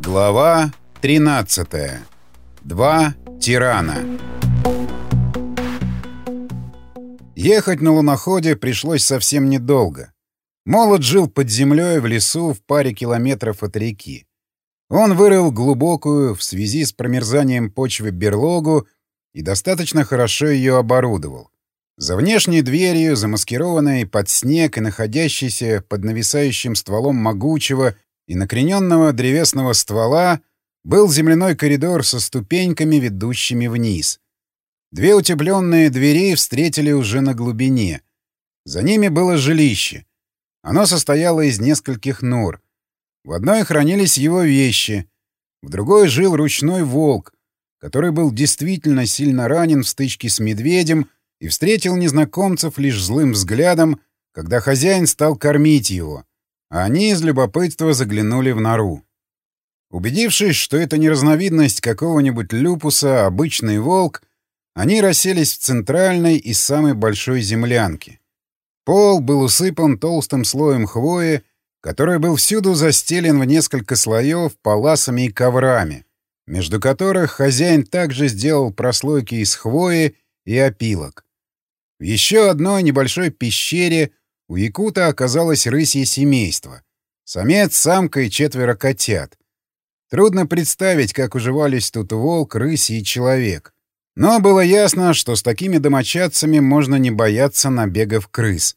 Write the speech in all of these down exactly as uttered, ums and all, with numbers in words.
Глава тринадцатая. Два тирана. Ехать на луноходе пришлось совсем недолго. Молот жил под землей в лесу в паре километров от реки. Он вырыл глубокую, в связи с промерзанием почвы, берлогу и достаточно хорошо ее оборудовал. За внешней дверью, замаскированной под снег и находящейся под нависающим стволом могучего и накрененного древесного ствола, был земляной коридор со ступеньками, ведущими вниз. Две утепленные двери встретили уже на глубине. За ними было жилище. Оно состояло из нескольких нор. В одной хранились его вещи, в другой жил ручной волк, который был действительно сильно ранен в стычке с медведем и встретил незнакомцев лишь злым взглядом, когда хозяин стал кормить его, а они из любопытства заглянули в нору. Убедившись, что это не разновидность какого-нибудь люпуса, а обычный волк, они расселись в центральной и самой большой землянке. Пол был усыпан толстым слоем хвои, который был всюду застелен в несколько слоев паласами и коврами, между которых хозяин также сделал прослойки из хвои и опилок. В еще одной небольшой пещере у якута оказалось рысье семейство. Самец, самка и четверо котят. Трудно представить, как уживались тут волк, рысь и человек. Но было ясно, что с такими домочадцами можно не бояться набегов крыс.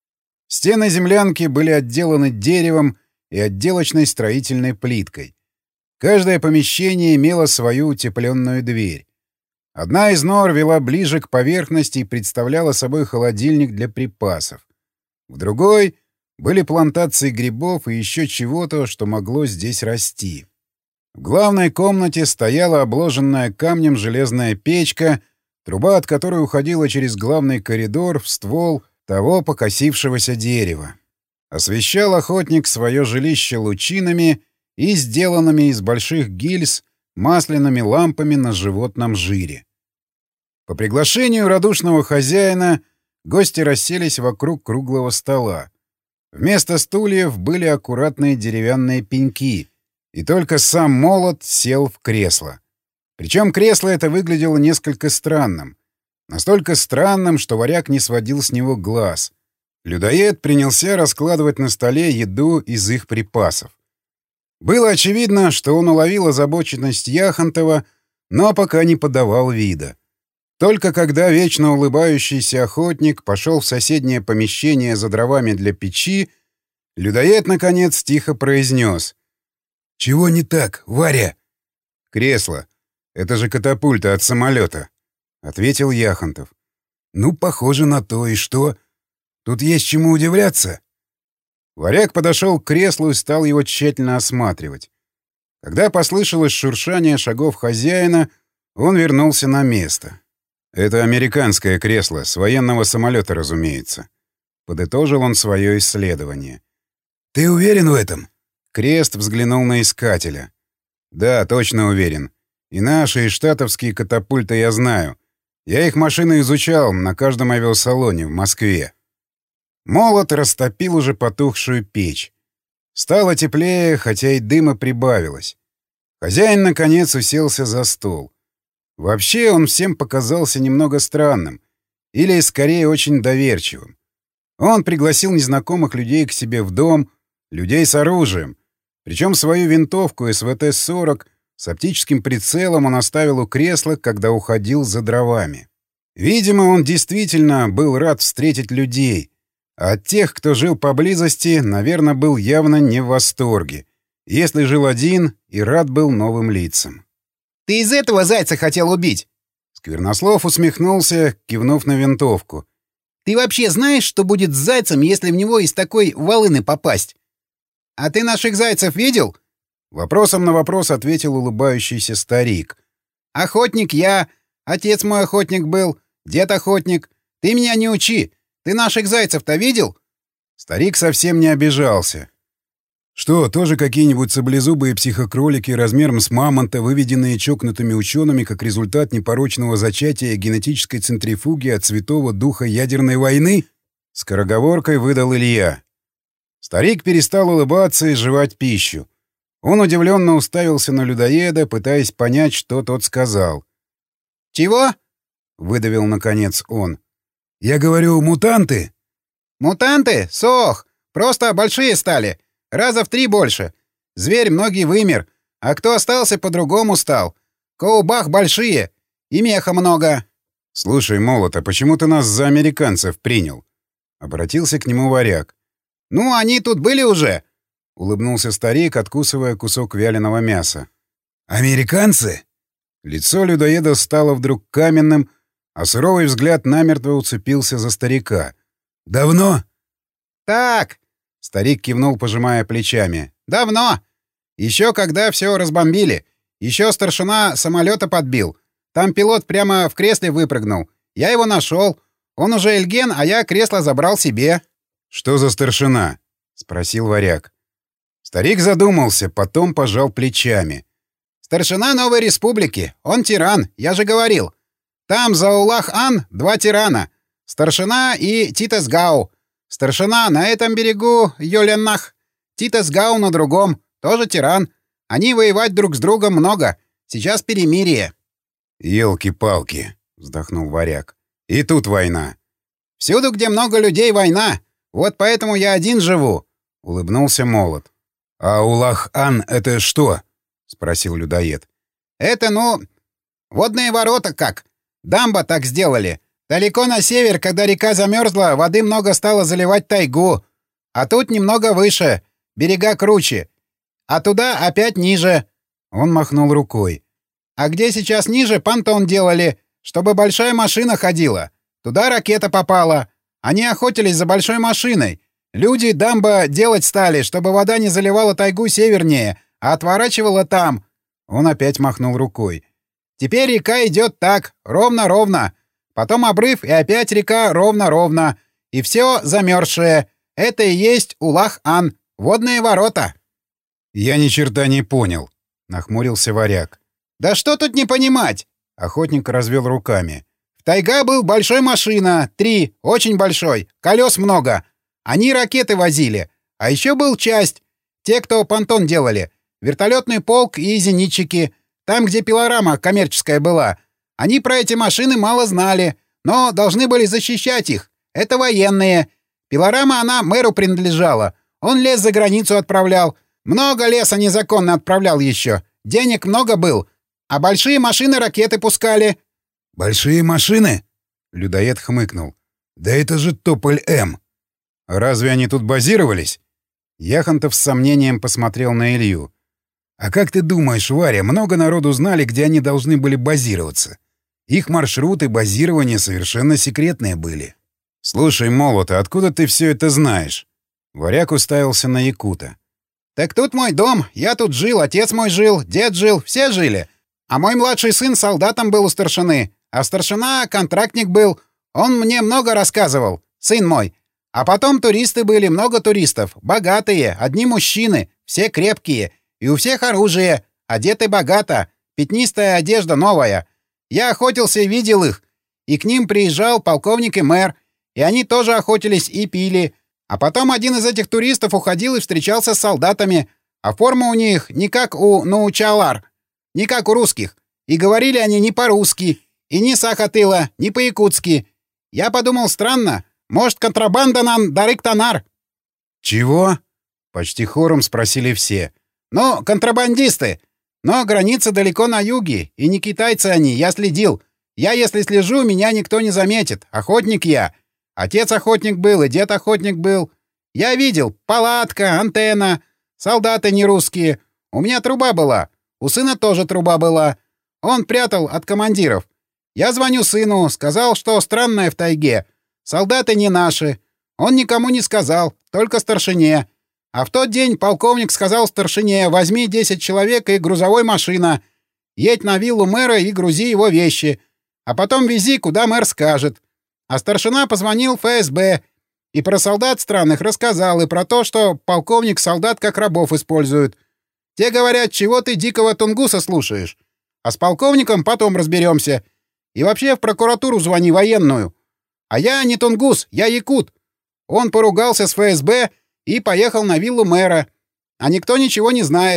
Стены землянки были отделаны деревом и отделочной строительной плиткой. Каждое помещение имело свою утепленную дверь. Одна из нор вела ближе к поверхности и представляла собой холодильник для припасов. В другой были плантации грибов и еще чего-то, что могло здесь расти. В главной комнате стояла обложенная камнем железная печка, труба от которой уходила через главный коридор в ствол того покосившегося дерева. Освещал охотник свое жилище лучинами и сделанными из больших гильз масляными лампами на животном жире. По приглашению радушного хозяина гости расселись вокруг круглого стола. Вместо стульев были аккуратные деревянные пеньки, и только сам молот сел в кресло. Причем кресло это выглядело несколько странным. Настолько странным, что варяг не сводил с него глаз. Людоед принялся раскладывать на столе еду из их припасов. Было очевидно, что он уловил озабоченность Яхонтова, но пока не подавал вида. Только когда вечно улыбающийся охотник пошел в соседнее помещение за дровами для печи, людоед, наконец, тихо произнес: «Чего не так, Варя?» «Кресло. Это же катапульта от самолета», — ответил Яхонтов. «Ну, похоже на то. И что? Тут есть чему удивляться?» Варяг подошел к креслу и стал его тщательно осматривать. Когда послышалось шуршание шагов хозяина, он вернулся на место. «Это американское кресло, с военного самолета, разумеется», — подытожил он свое исследование. «Ты уверен в этом?» Крест взглянул на искателя. «Да, точно уверен. И наши, и штатовские катапульты я знаю. Я их машины изучал на каждом авиасалоне в Москве». Молот растопил уже потухшую печь. Стало теплее, хотя и дыма прибавилось. Хозяин, наконец, уселся за стол. Вообще он всем показался немного странным, или, скорее, очень доверчивым. Он пригласил незнакомых людей к себе в дом, людей с оружием. Причем свою винтовку эс вэ тэ сорок с оптическим прицелом он оставил у кресла, когда уходил за дровами. Видимо, он действительно был рад встретить людей, а от тех, кто жил поблизости, наверное, был явно не в восторге, если жил один и рад был новым лицам. «Ты из этого зайца хотел убить?» Сквернослов усмехнулся, кивнув на винтовку. «Ты вообще знаешь, что будет с зайцем, если в него из такой волыны попасть? А ты наших зайцев видел?» Вопросом на вопрос ответил улыбающийся старик. «Охотник я, отец мой охотник был, дед охотник. Ты меня не учи. Ты наших зайцев-то видел?» Старик совсем не обижался. «Что, тоже какие-нибудь саблезубые психокролики размером с мамонта, выведенные чокнутыми учеными как результат непорочного зачатия генетической центрифуги от святого духа ядерной войны?» Скороговоркой выдал Илья. Старик перестал улыбаться и жевать пищу. Он удивленно уставился на людоеда, пытаясь понять, что тот сказал. «Чего?» — выдавил наконец он. «Я говорю, мутанты?» «Мутанты? Сох! Просто большие стали. Раза в три больше. Зверь многие вымер, а кто остался, по-другому стал. Коубах большие. И меха много». «Слушай, Молот, а почему ты нас за американцев принял?» — обратился к нему варяг. «Ну, они тут были уже», — улыбнулся старик, откусывая кусок вяленого мяса. «Американцы?» Лицо людоеда стало вдруг каменным, а суровый взгляд намертво уцепился за старика. «Давно?» «Так», — старик кивнул, пожимая плечами. «Давно. Еще когда все разбомбили. Еще старшина самолета подбил. Там пилот прямо в кресле выпрыгнул. Я его нашел. Он уже Эльген, а я кресло забрал себе». «Что за старшина?» — спросил варяг. Старик задумался, потом пожал плечами. «Старшина Новой Республики. Он тиран, я же говорил. Там за Улах-Ан два тирана. Старшина и Титас Гау. Старшина на этом берегу Йоленнах. Титас Гау на другом. Тоже тиран. Они воевать друг с другом много. Сейчас перемирие». «Елки-палки», — вздохнул варяг. «И тут война». «Всюду, где много людей, война. Вот поэтому я один живу», — улыбнулся Молот. «А Улах-Ан — это что?» — спросил людоед. «Это, ну, водные ворота как. Дамба так сделали. Далеко на север, когда река замерзла, воды много стало заливать тайгу. А тут немного выше, берега круче. А туда опять ниже». Он махнул рукой. «А где сейчас ниже, понтон делали, чтобы большая машина ходила. Туда ракета попала. Они охотились за большой машиной. Люди дамба делать стали, чтобы вода не заливала тайгу севернее, а отворачивала там». Он опять махнул рукой. «Теперь река идет так, ровно-ровно. Потом обрыв, и опять река ровно-ровно. И все замерзшее. Это и есть Улах-Ан, водные ворота». «Я ни черта не понял», — нахмурился варяг. «Да что тут не понимать?» — охотник развел руками. «В тайга был большой машина, три, очень большой, колес много. Они ракеты возили. А еще был часть, те, кто понтон делали, вертолетный полк и зенитчики, там, где пилорама коммерческая была. Они про эти машины мало знали, но должны были защищать их. Это военные. Пилорама она мэру принадлежала. Он лес за границу отправлял. Много леса незаконно отправлял еще. Денег много был. А большие машины ракеты пускали». «Большие машины?» — людоед хмыкнул. «Да это же Тополь-М!» «Разве они тут базировались?» Яхонтов с сомнением посмотрел на Илью. «А как ты думаешь, Варя, много народу знали, где они должны были базироваться? Их маршруты базирования совершенно секретные были». «Слушай, Молот, а откуда ты все это знаешь?» Варяг уставился на якута. «Так тут мой дом, я тут жил, отец мой жил, дед жил, все жили. А мой младший сын солдатом был у старшины, а старшина контрактник был. Он мне много рассказывал, сын мой. А потом туристы были, много туристов, богатые, одни мужчины, все крепкие, и у всех оружие, одеты богато, пятнистая одежда новая. Я охотился и видел их, и к ним приезжал полковник и мэр, и они тоже охотились и пили. А потом один из этих туристов уходил и встречался с солдатами, а форма у них не как у Научалар, не как у русских, и говорили они не по-русски, и не сахатыла, не по-якутски. Я подумал, странно, может, контрабанда нам дарык-танар?» «Чего?» — почти хором спросили все. «Ну, контрабандисты. Но граница далеко на юге, и не китайцы они, я следил. Я, если слежу, меня никто не заметит. Охотник я. Отец охотник был, и дед охотник был. Я видел. Палатка, антенна. Солдаты не русские. У меня труба была. У сына тоже труба была. Он прятал от командиров. Я звоню сыну, сказал, что странное в тайге. Солдаты не наши. Он никому не сказал, только старшине. А в тот день полковник сказал старшине: возьми десять человек и грузовой машина. Едь на виллу мэра и грузи его вещи. А потом вези, куда мэр скажет. А старшина позвонил в эф эс бэ и про солдат странных рассказал, и про то, что полковник солдат как рабов использует. Те говорят, чего ты дикого тунгуса слушаешь. А с полковником потом разберемся. И вообще в прокуратуру звони, военную. А я не тунгус, я якут. Он поругался с эф эс бэ и поехал на виллу мэра. А никто ничего не знает.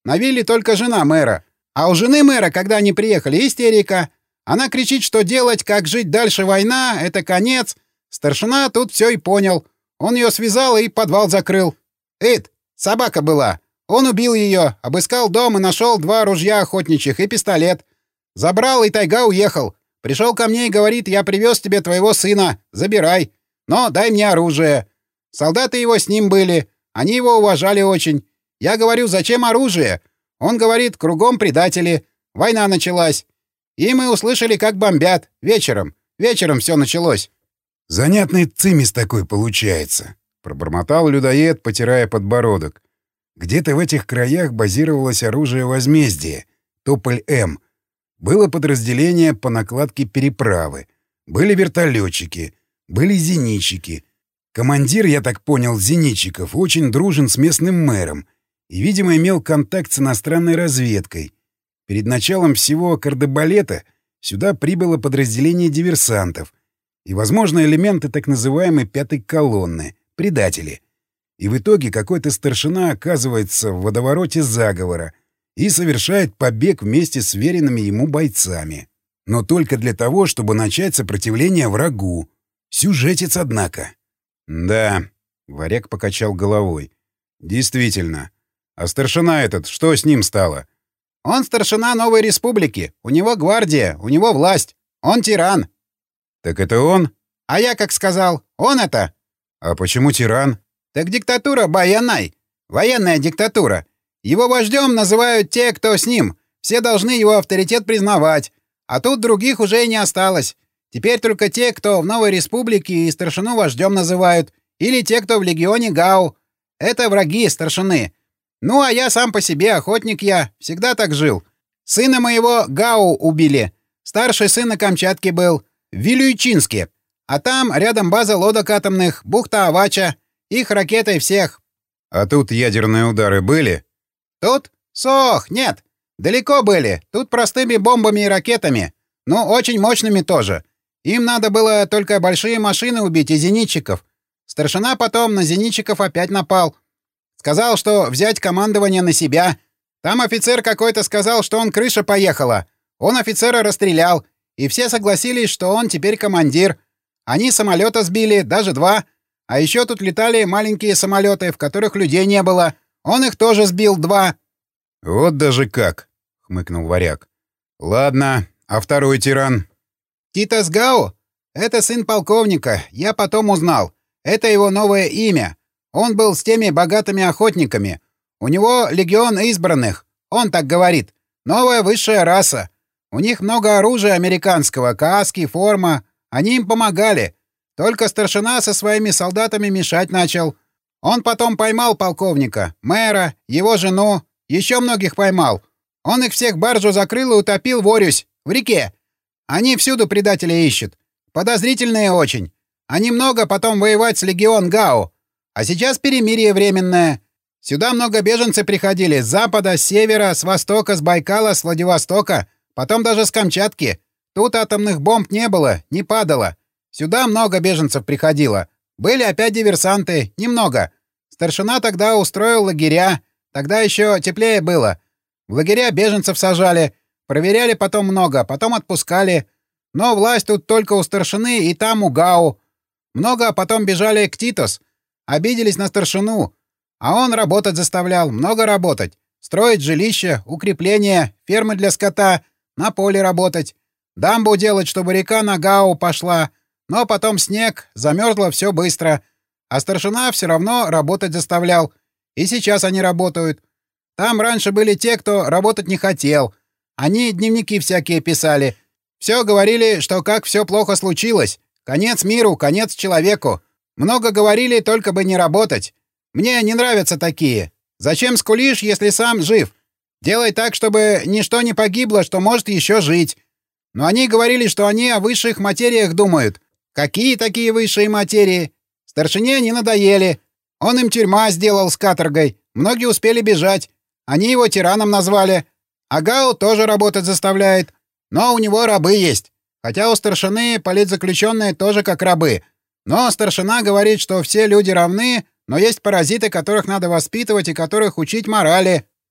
На вилле только жена мэра. А у жены мэра, когда они приехали, истерика. Она кричит, что делать, как жить дальше, война, это конец. Старшина тут все и понял. Он ее связал и подвал закрыл. Эд, собака была. Он убил ее, обыскал дом и нашел два ружья охотничьих и пистолет. Забрал, и тайга уехал. Пришел ко мне и говорит: я привез тебе твоего сына, забирай. Но дай мне оружие. Солдаты его с ним были, они его уважали очень. Я говорю: зачем оружие? Он говорит: кругом предатели. Война началась. И мы услышали, как бомбят. Вечером. Вечером все началось. — Занятный цимис такой получается, — пробормотал людоед, потирая подбородок. Где-то в этих краях базировалось оружие возмездия — Тополь-М. Было подразделение по накладке переправы. Были вертолетчики. Были зенитчики. Командир, я так понял, зенитчиков очень дружен с местным мэром и, видимо, имел контакт с иностранной разведкой. Перед началом всего кардебалета сюда прибыло подразделение диверсантов и, возможно, элементы так называемой «пятой колонны» — предатели. И в итоге какой-то старшина оказывается в водовороте заговора и совершает побег вместе с веренными ему бойцами. Но только для того, чтобы начать сопротивление врагу. Сюжетец, однако. — Да, — Варяг покачал головой. — Действительно. А старшина этот, что с ним стало? — Он старшина новой республики. У него гвардия, у него власть. Он тиран. — Так это он? — А я как сказал. Он это. — А почему тиран? — Так диктатура Баянай. Военная диктатура. Его вождем называют те, кто с ним. Все должны его авторитет признавать. А тут других уже и не осталось. Теперь только те, кто в новой республике и старшину вождем называют. Или те, кто в легионе Гау. Это враги старшины. Ну, а я сам по себе, охотник я. Всегда так жил. Сына моего Гау убили. Старший сын на Камчатке был. В Вилючинске. А там рядом база лодок атомных, бухта Авача. Их ракетой всех. — А тут ядерные удары были? — Тут? Сох, нет. Далеко были. Тут простыми бомбами и ракетами. Ну, очень мощными тоже. Им надо было только большие машины убить и зенитчиков. Старшина потом на зенитчиков опять напал. Сказал, что взять командование на себя. Там офицер какой-то сказал, что он крыша поехала. Он офицера расстрелял. И все согласились, что он теперь командир. Они самолета сбили, даже два. А еще тут летали маленькие самолеты, в которых людей не было. Он их тоже сбил, два. — Вот даже как, — хмыкнул Варяг. — Ладно, а второй тиран? — Титас Гау? Это сын полковника, я потом узнал. Это его новое имя. Он был с теми богатыми охотниками. У него легион избранных. Он так говорит. Новая высшая раса. У них много оружия американского, каски, форма. Они им помогали. Только старшина со своими солдатами мешать начал. Он потом поймал полковника, мэра, его жену, еще многих поймал. Он их всех баржу закрыл и утопил в Орюсь, в реке. Они всюду предателей ищут. Подозрительные очень. Они много потом воевать с легион Гау. А сейчас перемирие временное. Сюда много беженцев приходили с запада, с севера, с востока, с Байкала, с Владивостока, потом даже с Камчатки. Тут атомных бомб не было, не падало. Сюда много беженцев приходило. Были опять диверсанты, немного. Старшина тогда устроил лагеря. Тогда еще теплее было. В лагеря беженцев сажали. Проверяли потом много, потом отпускали. Но власть тут только у старшины и там у Гау. Много потом бежали к Титос. Обиделись на старшину. А он работать заставлял, много работать. Строить жилища, укрепления, фермы для скота, на поле работать. Дамбу делать, чтобы река на Гау пошла. Но потом снег, замерзло все быстро. А старшина все равно работать заставлял. И сейчас они работают. Там раньше были те, кто работать не хотел. Они дневники всякие писали. Все говорили, что как все плохо случилось. Конец миру, конец человеку. Много говорили, только бы не работать. Мне не нравятся такие. Зачем скулишь, если сам жив? Делай так, чтобы ничто не погибло, что может еще жить. Но они говорили, что они о высших материях думают. Какие такие высшие материи? Старшине они надоели. Он им тюрьма сделал с каторгой. Многие успели бежать. Они его тираном назвали. А Гау тоже работать заставляет. Но у него рабы есть. Хотя у старшины политзаключенные тоже как рабы. Но старшина говорит, что все люди равны, но есть паразиты, которых надо воспитывать и которых учить морали.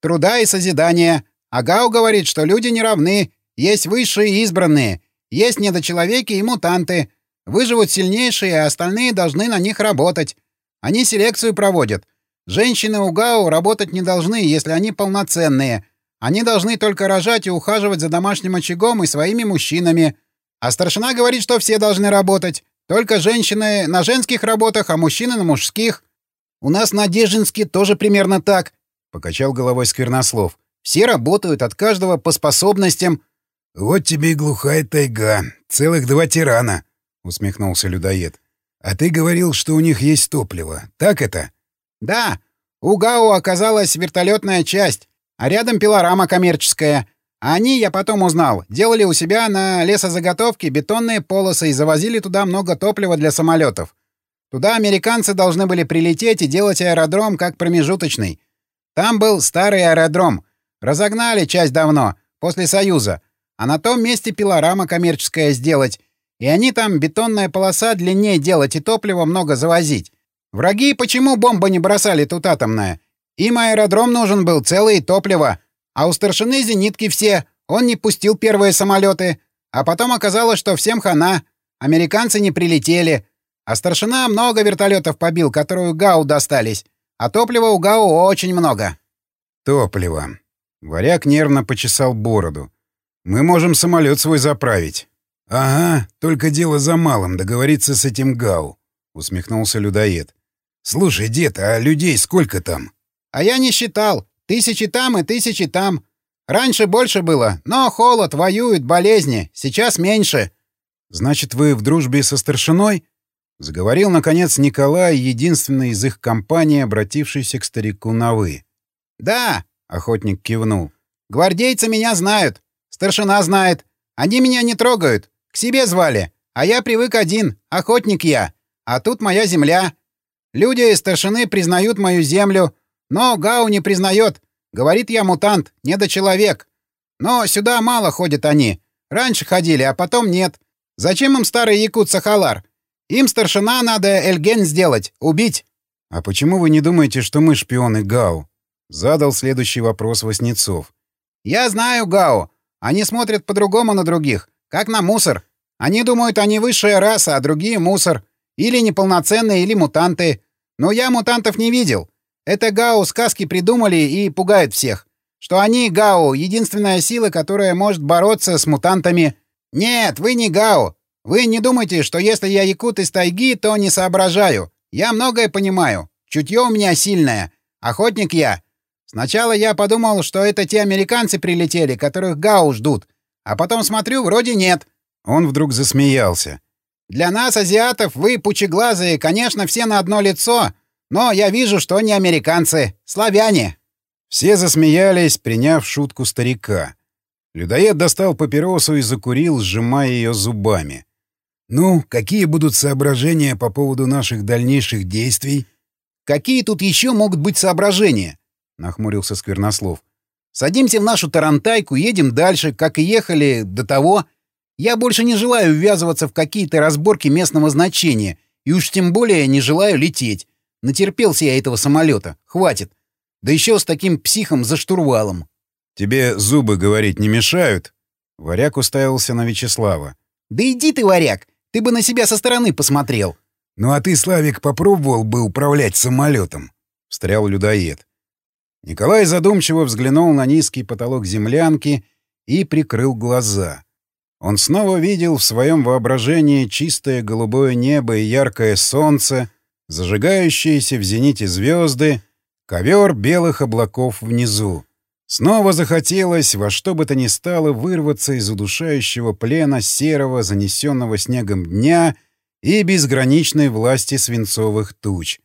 труда и созидания. А Гау говорит, что люди не равны, есть высшие и избранные, есть недочеловеки и мутанты. Выживут сильнейшие, а остальные должны на них работать. Они селекцию проводят. Женщины у Гау работать не должны, если они полноценные. Они должны только рожать и ухаживать за домашним очагом и своими мужчинами. А старшина говорит, что все должны работать. Только женщины на женских работах, а мужчины на мужских. У нас на Дежинске тоже примерно так, — покачал головой Сквернослов. Все работают, от каждого по способностям. — Вот тебе и глухая тайга. Целых два тирана, — усмехнулся людоед. — А ты говорил, что у них есть топливо. Так это? — Да. У Гау оказалась вертолетная часть, а рядом пилорама коммерческая. А они, я потом узнал, делали у себя на лесозаготовке бетонные полосы и завозили туда много топлива для самолетов. Туда американцы должны были прилететь и делать аэродром как промежуточный. Там был старый аэродром. Разогнали часть давно, после Союза. А на том месте пилорама коммерческая сделать. И они там бетонная полоса длиннее делать и топлива много завозить. Враги почему бомбы не бросали тут атомная? Им аэродром нужен был, целое топливо. А у старшины зенитки все. Он не пустил первые самолеты. А потом оказалось, что всем хана. Американцы не прилетели. А старшина много вертолетов побил, которые у Гау достались. А топлива у Гау очень много. Топливо. Варяг нервно почесал бороду. Мы можем самолет свой заправить. — Ага, только дело за малым — договориться с этим Гау, — усмехнулся людоед. — Слушай, дед, а людей сколько там? — А я не считал. Тысячи там и тысячи там. Раньше больше было, но холод, воюют, болезни. Сейчас меньше. — Значит, вы в дружбе со старшиной? — заговорил, наконец, Николай, единственный из их компании, обратившийся к старику на «вы». — Да, — охотник кивнул. — Гвардейцы меня знают. Старшина знает. Они меня не трогают. К себе звали. А я привык один. Охотник я. А тут моя земля. Люди из старшины признают мою землю. Но Гау не признает. Говорит, я мутант, недочеловек. Но сюда мало ходят они. Раньше ходили, а потом нет. Зачем им старый якут Сахалар? Им старшина надо Эльген сделать, убить. — А почему вы не думаете, что мы шпионы Гау? — задал следующий вопрос Васнецов. — Я знаю Гау. Они смотрят по-другому на других, как на мусор. Они думают, они высшая раса, а другие — мусор. Или неполноценные, или мутанты. Но я мутантов не видел. Это Гау сказки придумали и пугают всех. Что они, Гау, единственная сила, которая может бороться с мутантами. Нет, вы не Гау. Вы не думайте, что если я якут из тайги, то не соображаю. Я многое понимаю. Чутье у меня сильное. Охотник я. Сначала я подумал, что это те американцы прилетели, которых Гау ждут. А потом смотрю, вроде нет. Он вдруг засмеялся. Для нас, азиатов, вы, пучеглазые, конечно, все на одно лицо, но я вижу, что не американцы, славяне. Все засмеялись, приняв шутку старика. Людоед достал папиросу и закурил, сжимая ее зубами. «Ну, какие будут соображения по поводу наших дальнейших действий?» «Какие тут еще могут быть соображения?» — нахмурился Сквернослов. «Садимся в нашу тарантайку, едем дальше, как и ехали до того. Я больше не желаю ввязываться в какие-то разборки местного значения, и уж тем более не желаю лететь. Натерпелся я этого самолета. Хватит. Да еще с таким психом за штурвалом». «Тебе зубы говорить не мешают?» Варяг уставился на Вячеслава. «Да иди ты, Варяг! Ты бы на себя со стороны посмотрел!» «Ну а ты, Славик, попробовал бы управлять самолетом?» — встрял людоед. Николай задумчиво взглянул на низкий потолок землянки и прикрыл глаза. Он снова видел в своем воображении чистое голубое небо и яркое солнце, зажигающиеся в зените звезды, ковер белых облаков внизу. Снова захотелось во что бы то ни стало вырваться из удушающего плена серого, занесенного снегом дня и безграничной власти свинцовых туч.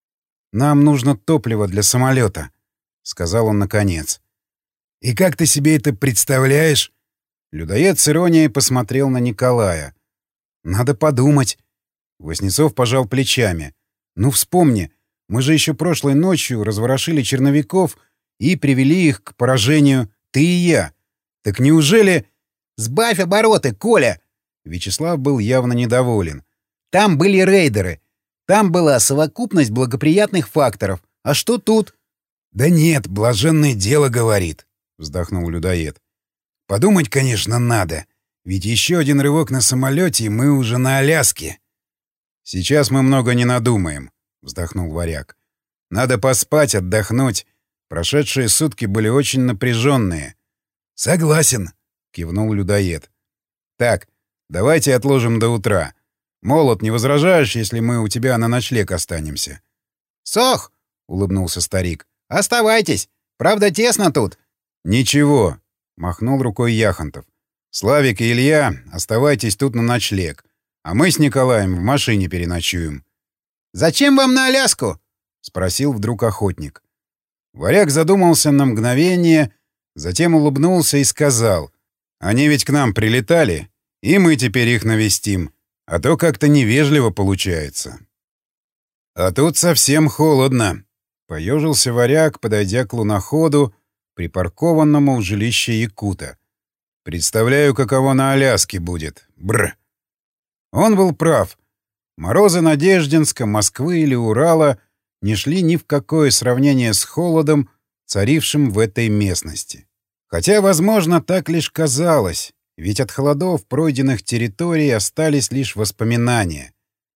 «Нам нужно топливо для самолета», — сказал он наконец. «И как ты себе это представляешь?» Людоед с иронией посмотрел на Николая. «Надо подумать». Васнецов пожал плечами. «Ну, вспомни, мы же еще прошлой ночью разворошили черновиков и привели их к поражению, ты и я. Так неужели...» «Сбавь обороты, Коля!» Вячеслав был явно недоволен. «Там были рейдеры. Там была совокупность благоприятных факторов. А что тут?» «Да нет, блаженное дело говорит», — вздохнул людоед. «Подумать, конечно, надо. Ведь еще один рывок на самолете, и мы уже на Аляске». «Сейчас мы много не надумаем», — вздохнул Варяг. «Надо поспать, отдохнуть. Прошедшие сутки были очень напряженные». «Согласен», — кивнул людоед. «Так, давайте отложим до утра. Молот, не возражаешь, если мы у тебя на ночлег останемся?» «Сох!» — улыбнулся старик. «Оставайтесь. Правда, тесно тут». «Ничего», — махнул рукой Яхонтов. «Славик и Илья, оставайтесь тут на ночлег. А мы с Николаем в машине переночуем». «Зачем вам на Аляску?» — спросил вдруг охотник. Варяг задумался на мгновение, затем улыбнулся и сказал: «Они ведь к нам прилетали, и мы теперь их навестим, а то как-то невежливо получается». «А тут совсем холодно», — поежился Варяг, подойдя к луноходу, припаркованному в жилище якута. «Представляю, каково на Аляске будет. Бр!» Он был прав. Морозы Надеждинска, Москвы или Урала не шли ни в какое сравнение с холодом, царившим в этой местности. Хотя, возможно, так лишь казалось, ведь от холодов пройденных территорий остались лишь воспоминания.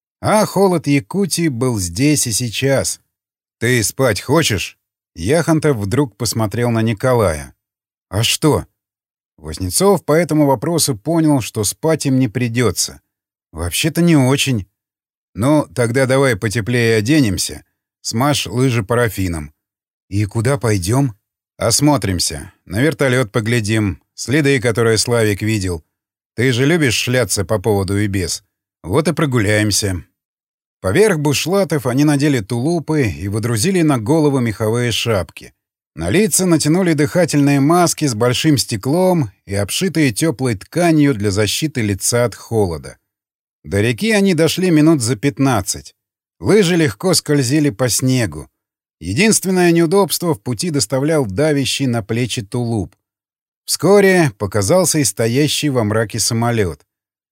А холод Якутии был здесь и сейчас. «Ты спать хочешь?» Яхонтов вдруг посмотрел на Николая. «А что?» Вознецов по этому вопросу понял, что спать им не придется. «Вообще-то не очень». «Ну, тогда давай потеплее оденемся. Смажь лыжи парафином». «И куда пойдем?» «Осмотримся. На вертолет поглядим. Следы, которые Славик видел. Ты же любишь шляться по поводу и без. Вот и прогуляемся». Поверх бушлатов они надели тулупы и водрузили на головы меховые шапки. На лица натянули дыхательные маски с большим стеклом и обшитые теплой тканью для защиты лица от холода. До реки они дошли минут за пятнадцать. Лыжи легко скользили по снегу. Единственное неудобство в пути доставлял давящий на плечи тулуп. Вскоре показался и стоящий во мраке самолет.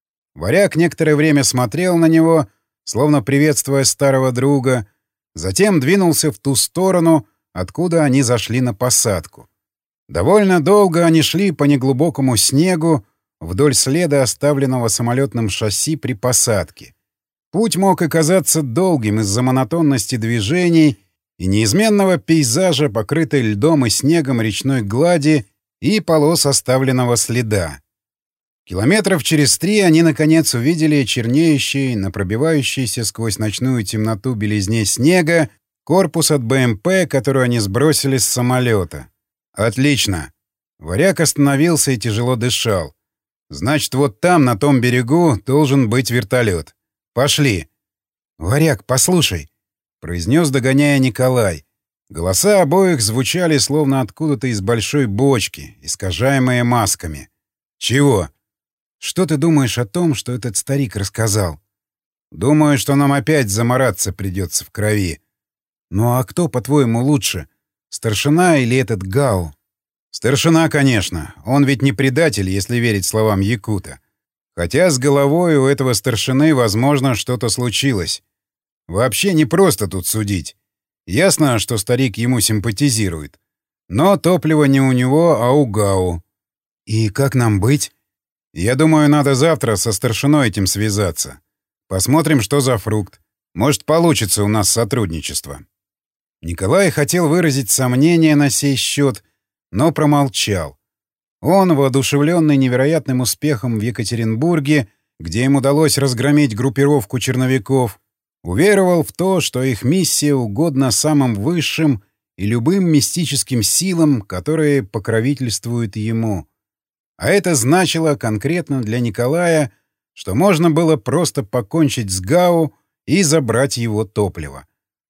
Варяг некоторое время смотрел на него, словно приветствуя старого друга, затем двинулся в ту сторону, откуда они зашли на посадку. Довольно долго они шли по неглубокому снегу вдоль следа, оставленного самолетным шасси при посадке. Путь мог оказаться долгим из-за монотонности движений и неизменного пейзажа, покрытой льдом и снегом речной глади и полос оставленного следа. Километров через три они, наконец, увидели чернеющий, на пробивающийся сквозь ночную темноту белизне снега, корпус от БМП, который они сбросили с самолета. «Отлично!» Варяг остановился и тяжело дышал. «Значит, вот там, на том берегу, должен быть вертолет. Пошли!» «Варяг, послушай!» — произнес, догоняя Николай. Голоса обоих звучали, словно откуда-то из большой бочки, искажаемые масками. «Чего?» «Что ты думаешь о том, что этот старик рассказал?» «Думаю, что нам опять замораться придется в крови». «Ну а кто, по-твоему, лучше? Старшина или этот Гау?» «Старшина, конечно. Он ведь не предатель, если верить словам якута. Хотя с головой у этого старшины, возможно, что-то случилось. Вообще не просто тут судить. Ясно, что старик ему симпатизирует. Но топливо не у него, а у Гау». «И как нам быть?» «Я думаю, надо завтра со старшиной этим связаться. Посмотрим, что за фрукт. Может, получится у нас сотрудничество». Николай хотел выразить сомнение на сей счет, но промолчал. Он, воодушевленный невероятным успехом в Екатеринбурге, где им удалось разгромить группировку черновиков, уверовал в то, что их миссия угодна самым высшим и любым мистическим силам, которые покровительствуют ему. А это значило конкретно для Николая, что можно было просто покончить с Гау и забрать его топливо.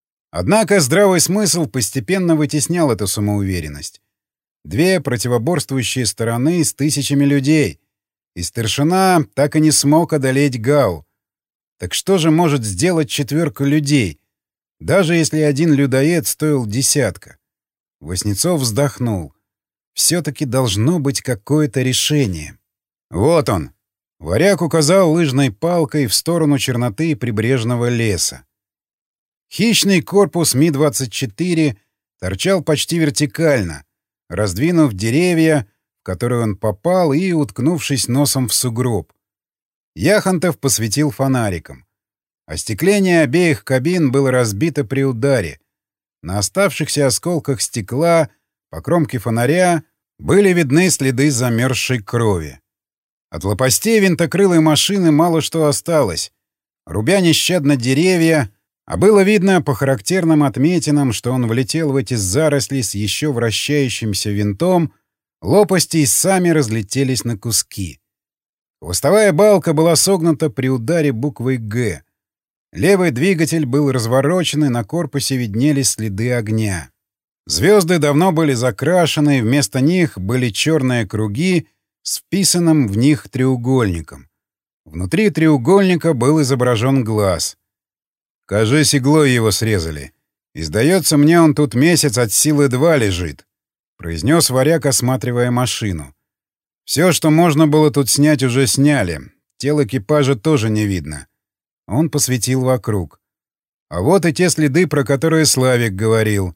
Однако здравый смысл постепенно вытеснял эту самоуверенность. Две противоборствующие стороны с тысячами людей, и старшина так и не смог одолеть Гау. Так что же может сделать четверка людей, даже если один людоед стоил десятка? Воснецов вздохнул. Все-таки должно быть какое-то решение. Вот он. Варяг указал лыжной палкой в сторону черноты прибрежного леса. Хищный корпус Ми двадцать четыре торчал почти вертикально, раздвинув деревья, в которые он попал, и уткнувшись носом в сугроб. Яхонтов посветил фонариком. Остекление обеих кабин было разбито при ударе. На оставшихся осколках стекла по кромке фонаря были видны следы замерзшей крови. От лопастей винтокрылой машины мало что осталось. Рубя нещадно деревья, а было видно по характерным отметинам, что он влетел в эти заросли с еще вращающимся винтом, лопасти и сами разлетелись на куски. Хвостовая балка была согнута при ударе буквой «Г». Левый двигатель был разворочен, и на корпусе виднелись следы огня. Звезды давно были закрашены, вместо них были черные круги с вписанным в них треугольником. Внутри треугольника был изображен глаз. Кажись, иглой его срезали. И, сдается мне, он тут месяц от силы два лежит, — произнес варяг, осматривая машину. Все, что можно было тут снять, уже сняли. Тел экипажа тоже не видно. Он посветил вокруг. А вот и те следы, про которые Славик говорил.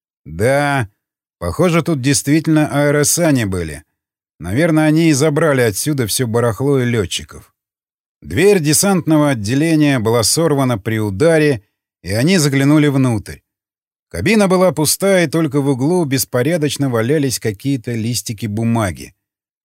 Да, похоже, тут действительно аэросани были. Наверное, они и забрали отсюда все барахло и летчиков. Дверь десантного отделения была сорвана при ударе, и они заглянули внутрь. Кабина была пустая, и только в углу беспорядочно валялись какие-то листики бумаги.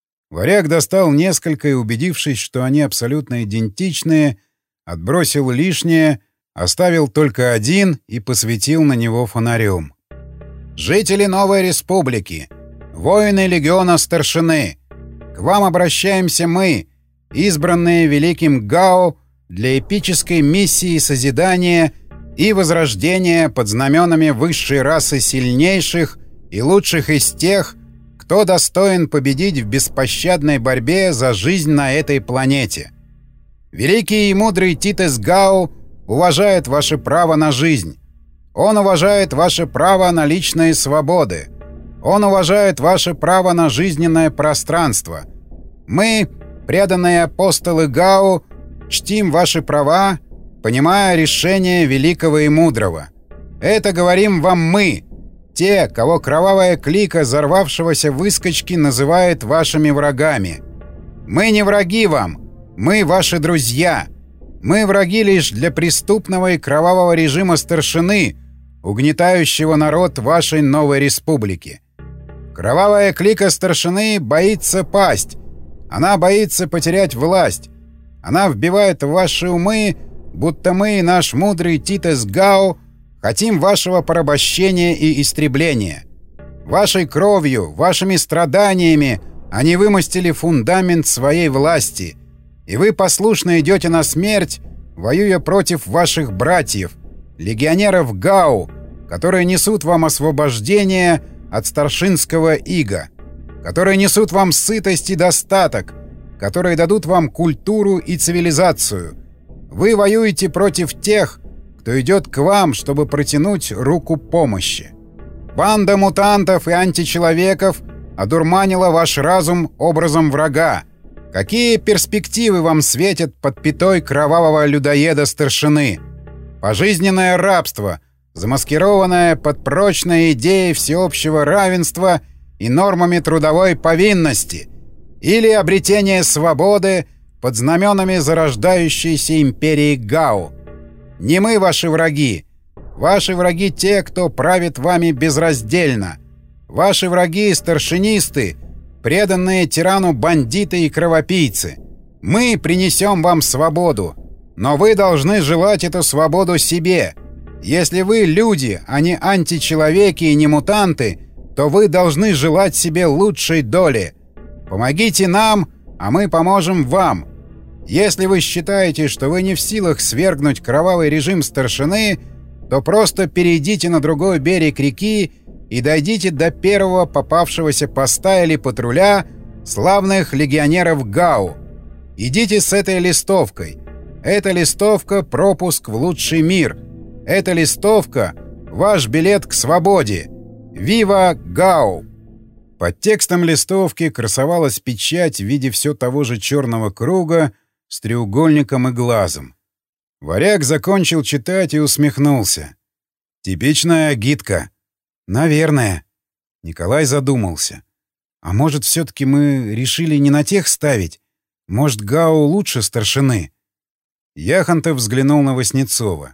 Варяг достал несколько и, убедившись, что они абсолютно идентичные, отбросил лишнее, оставил только один и посветил на него фонарем. «Жители Новой Республики, воины легиона Старшины, к вам обращаемся мы, избранные великим Гао для эпической миссии созидания и возрождения под знаменами высшей расы сильнейших и лучших из тех, кто достоин победить в беспощадной борьбе за жизнь на этой планете. Великий и мудрый Титес Гао уважает ваше право на жизнь. Он уважает ваше право на личные свободы. Он уважает ваше право на жизненное пространство. Мы, преданные апостолы Гао, чтим ваши права, понимая решение великого и мудрого. Это говорим вам мы, те, кого кровавая клика взорвавшегося выскочки называет вашими врагами. Мы не враги вам, мы ваши друзья. Мы враги лишь для преступного и кровавого режима старшины, угнетающего народ вашей новой республики. Кровавая клика старшины боится пасть. Она боится потерять власть. Она вбивает в ваши умы, будто мы и наш мудрый Титес Гао хотим вашего порабощения и истребления. Вашей кровью, вашими страданиями они вымостили фундамент своей власти, и вы послушно идете на смерть, воюя против ваших братьев, легионеров Гао, которые несут вам освобождение от старшинского ига, которые несут вам сытость и достаток, которые дадут вам культуру и цивилизацию. Вы воюете против тех, кто идет к вам, чтобы протянуть руку помощи. Банда мутантов и античеловеков одурманила ваш разум образом врага. Какие перспективы вам светят под пятой кровавого людоеда старшины? Пожизненное рабство, замаскированное под прочной идеей всеобщего равенства и нормами трудовой повинности, или обретение свободы под знаменами зарождающейся империи Гао. Не мы ваши враги. Ваши враги те, кто правит вами безраздельно. Ваши враги — старшинисты, преданные тирану бандиты и кровопийцы. Мы принесем вам свободу, но вы должны желать эту свободу себе. Если вы люди, а не античеловеки и не мутанты, то вы должны желать себе лучшей доли. Помогите нам, а мы поможем вам. Если вы считаете, что вы не в силах свергнуть кровавый режим старшины, то просто перейдите на другой берег реки и дойдите до первого попавшегося поста или патруля славных легионеров Гао. Идите с этой листовкой. Эта листовка — пропуск в лучший мир. Эта листовка — ваш билет к свободе. Вива Гао! Под текстом листовки красовалась печать в виде все того же черного круга с треугольником и глазом. Варяг закончил читать и усмехнулся. Типичная агитка. Наверное. Николай задумался. А может, все-таки мы решили не на тех ставить? Может, Гао лучше старшины? Яхонтов взглянул на Васнецова.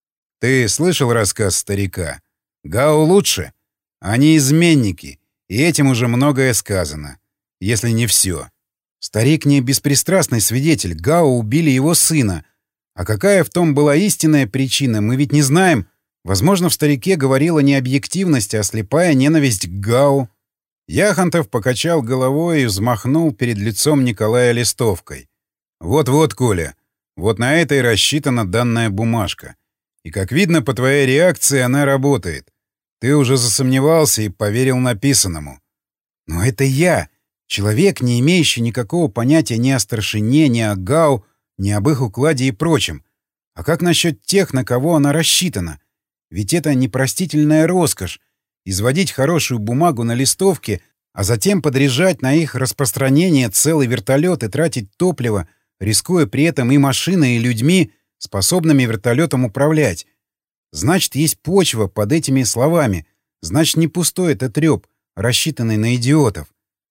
Ты слышал рассказ старика? Гао лучше? Они изменники, и этим уже многое сказано. Если не все. Старик не беспристрастный свидетель. Гао убили его сына. А какая в том была истинная причина, мы ведь не знаем. Возможно, в старике говорила не объективность, а слепая ненависть к Гао. Яхонтов покачал головой и взмахнул перед лицом Николая листовкой. «Вот-вот, Коля, вот на это и рассчитана данная бумажка. И, как видно по твоей реакции, она работает. Ты уже засомневался и поверил написанному». «Но это я, человек, не имеющий никакого понятия ни о старшине, ни о Гао, ни об их укладе и прочем. А как насчет тех, на кого она рассчитана? Ведь это непростительная роскошь — изводить хорошую бумагу на листовке, а затем подряжать на их распространение целый вертолет и тратить топливо, рискуя при этом и машиной, и людьми, способными вертолетом управлять. Значит, есть почва под этими словами. Значит, не пустой это трёп, рассчитанный на идиотов.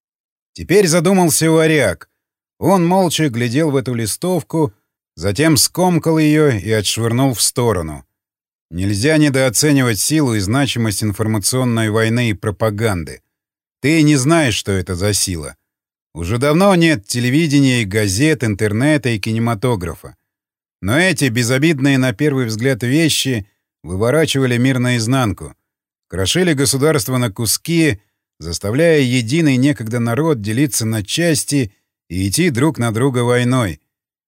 Теперь задумался варяг. Он молча глядел в эту листовку, затем скомкал ее и отшвырнул в сторону. Нельзя недооценивать силу и значимость информационной войны и пропаганды. Ты не знаешь, что это за сила. Уже давно нет телевидения и газет, интернета и кинематографа. Но эти безобидные на первый взгляд вещи выворачивали мир наизнанку, крошили государство на куски, заставляя единый некогда народ делиться на части и идти друг на друга войной.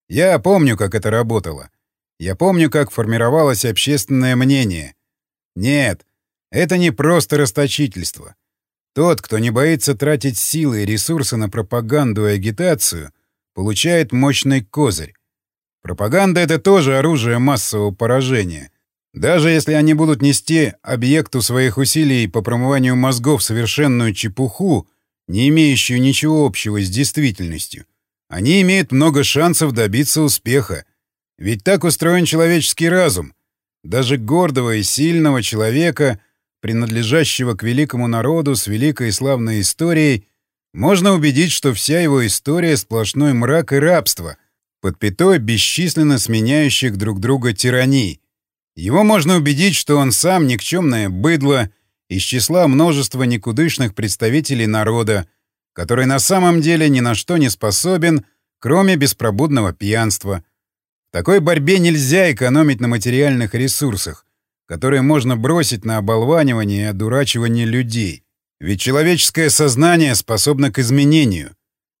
Я помню, как это работало. Я помню, как формировалось общественное мнение. Нет, это не просто расточительство. Тот, кто не боится тратить силы и ресурсы на пропаганду и агитацию, получает мощный козырь. Пропаганда — это тоже оружие массового поражения. Даже если они будут нести объекту своих усилий по промыванию мозгов совершенную чепуху, не имеющую ничего общего с действительностью, они имеют много шансов добиться успеха. Ведь так устроен человеческий разум. Даже гордого и сильного человека, принадлежащего к великому народу с великой и славной историей, можно убедить, что вся его история — сплошной мрак и рабство, под пятой бесчисленно сменяющих друг друга тираний. Его можно убедить, что он сам никчемное быдло из числа множества никудышных представителей народа, который на самом деле ни на что не способен, кроме беспробудного пьянства. В такой борьбе нельзя экономить на материальных ресурсах, которые можно бросить на оболванивание и одурачивание людей. Ведь человеческое сознание способно к изменению.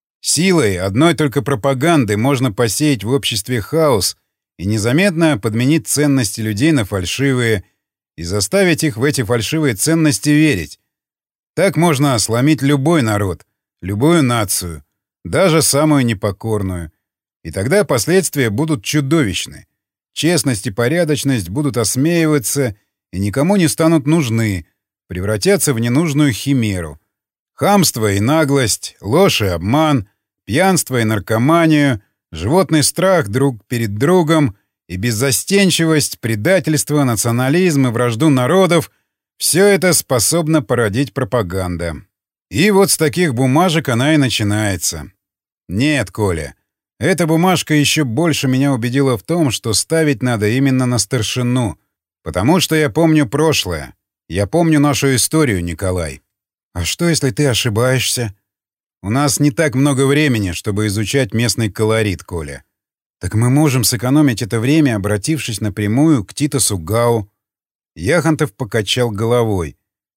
Силой одной только пропаганды можно посеять в обществе хаос и незаметно подменить ценности людей на фальшивые и заставить их в эти фальшивые ценности верить. Так можно сломить любой народ, любую нацию, даже самую непокорную. И тогда последствия будут чудовищны. Честность и порядочность будут осмеиваться и никому не станут нужны, превратятся в ненужную химеру. Хамство и наглость, ложь и обман, пьянство и наркоманию, животный страх друг перед другом и беззастенчивость, предательство, национализм и вражду народов — все это способно породить пропаганда. И вот с таких бумажек она и начинается. Нет, Коля. Эта бумажка еще больше меня убедила в том, что ставить надо именно на старшину. Потому что я помню прошлое. Я помню нашу историю, Николай. А что, если ты ошибаешься? У нас не так много времени, чтобы изучать местный колорит, Коля. Так мы можем сэкономить это время, обратившись напрямую к Титосу Гау. Яхонтов покачал головой.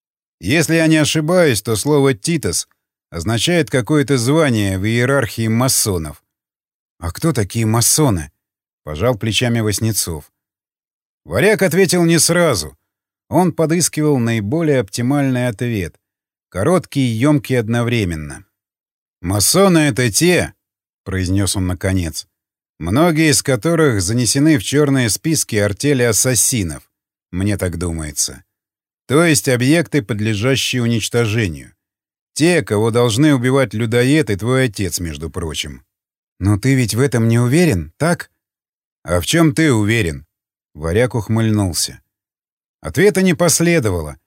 Если я не ошибаюсь, то слово «Титос» означает какое-то звание в иерархии масонов. «А кто такие масоны?» — пожал плечами Васнецов. Варяг ответил не сразу. Он подыскивал наиболее оптимальный ответ. Короткий и ёмкий одновременно. «Масоны — это те, — произнес он наконец, — многие из которых занесены в черные списки артели ассасинов, мне так думается. То есть объекты, подлежащие уничтожению. Те, кого должны убивать людоед и твой отец, между прочим». «Но ты ведь в этом не уверен, так?» «А в чем ты уверен?» Варяг ухмыльнулся. Ответа не последовало.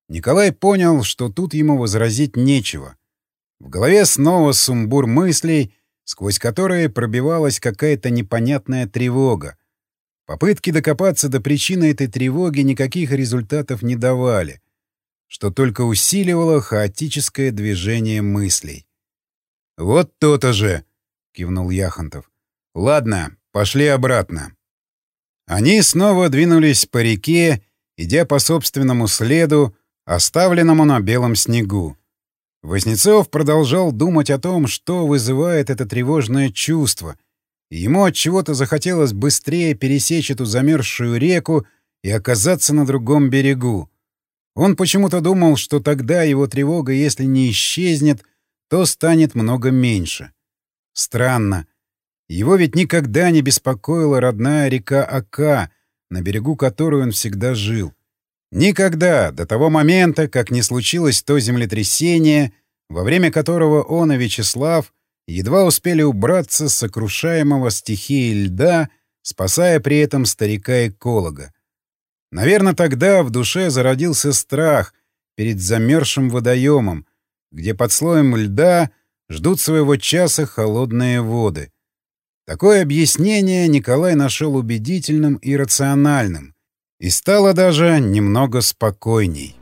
Николай понял, что тут ему возразить нечего. В голове снова сумбур мыслей, сквозь которые пробивалась какая-то непонятная тревога. Попытки докопаться до причины этой тревоги никаких результатов не давали, что только усиливало хаотическое движение мыслей. «Вот то-то же!» — кивнул Яхонтов. «Ладно, пошли обратно». Они снова двинулись по реке, идя по собственному следу, оставленному на белом снегу. Васнецов продолжал думать о том, что вызывает это тревожное чувство, и ему отчего-то захотелось быстрее пересечь эту замерзшую реку и оказаться на другом берегу. Он почему-то думал, что тогда его тревога, если не исчезнет, то станет много меньше. Странно. Его ведь никогда не беспокоила родная река Ока, на берегу которой он всегда жил. Никогда, до того момента, как не случилось то землетрясение, во время которого он и Вячеслав едва успели убраться с сокрушаемого стихией льда, спасая при этом старика-эколога. Наверное, тогда в душе зародился страх перед замерзшим водоемом, где под слоем льда ждут своего часа холодные воды. Такое объяснение Николай нашел убедительным и рациональным, и стало даже немного спокойней.